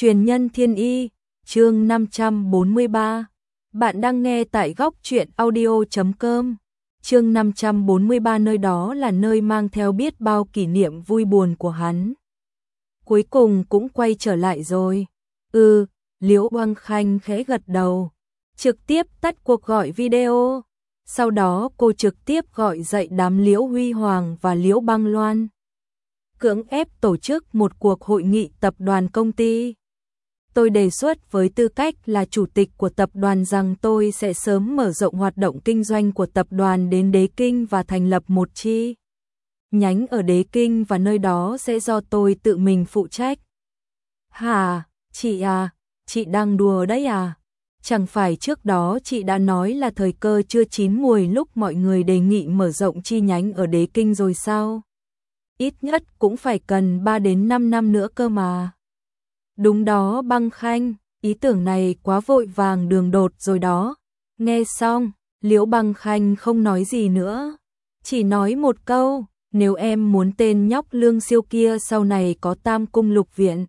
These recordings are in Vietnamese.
Truyền nhân thiên y, chương 543. Bạn đang nghe tại góc truyện audio.com. Chương 543, nơi đó là nơi mang theo biết bao kỷ niệm vui buồn của hắn. Cuối cùng cũng quay trở lại rồi. Liễu Băng Khanh khẽ gật đầu, trực tiếp tắt cuộc gọi video. Sau đó cô trực tiếp gọi dậy đám Liễu Huy Hoàng và Liễu Băng Loan, cưỡng ép tổ chức một cuộc hội nghị tập đoàn công ty. Tôi đề xuất với tư cách là chủ tịch của tập đoàn rằng tôi sẽ sớm mở rộng hoạt động kinh doanh của tập đoàn đến Đế Kinh và thành lập một chi nhánh ở Đế Kinh, và nơi đó sẽ do tôi tự mình phụ trách. Hả, chị à, chị đang đùa đấy à? Chẳng phải trước đó chị đã nói là thời cơ chưa chín muồi lúc mọi người đề nghị mở rộng chi nhánh ở Đế Kinh rồi sao? Ít nhất cũng phải cần 3 đến 5 năm nữa cơ mà. Đúng đó Băng Khanh, ý tưởng này quá vội vàng đường đột rồi đó. Nghe xong, Liễu Băng Khanh không nói gì nữa, chỉ nói một câu: nếu em muốn tên nhóc Lương Siêu kia sau này có tam cung lục viện,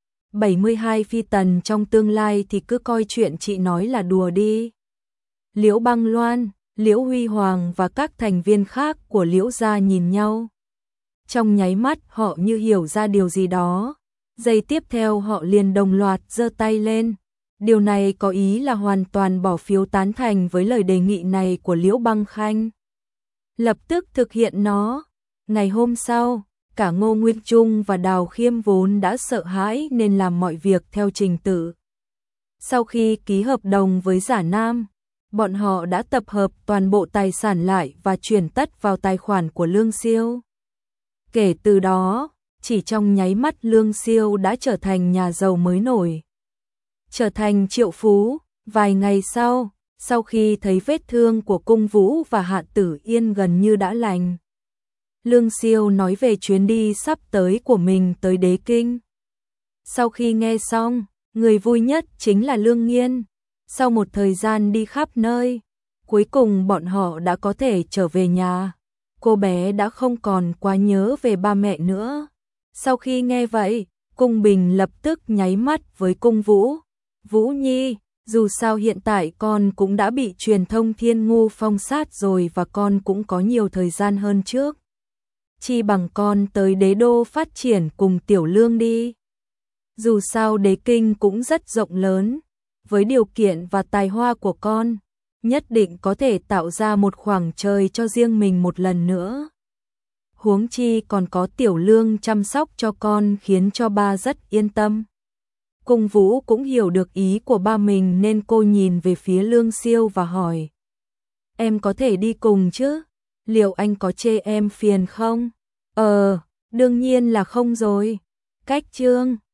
72 phi tần trong tương lai thì cứ coi chuyện chị nói là đùa đi. Liễu Băng Loan, Liễu Huy Hoàng và các thành viên khác của Liễu gia nhìn nhau. Trong nháy mắt họ như hiểu ra điều gì đó. Giây tiếp theo họ liền đồng loạt giơ tay lên. Điều này có ý là hoàn toàn bỏ phiếu tán thành với lời đề nghị này của Liễu Băng Khanh. Lập tức thực hiện nó. Ngày hôm sau, cả Ngô Nguyên Trung và Đào Khiêm vốn đã sợ hãi nên làm mọi việc theo trình tự. Sau khi ký hợp đồng với Giả Nam, bọn họ đã tập hợp toàn bộ tài sản lại và chuyển tất vào tài khoản của Lương Siêu. Kể từ đó, chỉ trong nháy mắt Lương Siêu đã trở thành nhà giàu mới nổi, trở thành triệu phú. Vài ngày sau khi thấy vết thương của Cung Vũ và Hạ Tử Yên gần như đã lành, Lương Siêu nói về chuyến đi sắp tới của mình tới Đế Kinh. Sau khi nghe xong, người vui nhất chính là Lương Nghiên. Sau một thời gian đi khắp nơi, cuối cùng bọn họ đã có thể trở về nhà. Cô bé đã không còn quá nhớ về ba mẹ nữa. Sau khi nghe vậy, Cung Bình lập tức nháy mắt với Cung Vũ. Vũ Nhi, dù sao hiện tại con cũng đã bị truyền thông Thiên Ngu phong sát rồi và con cũng có nhiều thời gian hơn trước. Chi bằng con tới Đế Đô phát triển cùng Tiểu Lương đi. Dù sao Đế Kinh cũng rất rộng lớn, với điều kiện và tài hoa của con, nhất định có thể tạo ra một khoảng trời cho riêng mình một lần nữa. Huống chi còn có Tiểu Lương chăm sóc cho con khiến cho ba rất yên tâm. Cung Vũ cũng hiểu được ý của ba mình nên cô nhìn về phía Lương Siêu và hỏi: em có thể đi cùng chứ? Liệu anh có chê em phiền không? Đương nhiên là không rồi. Cách chương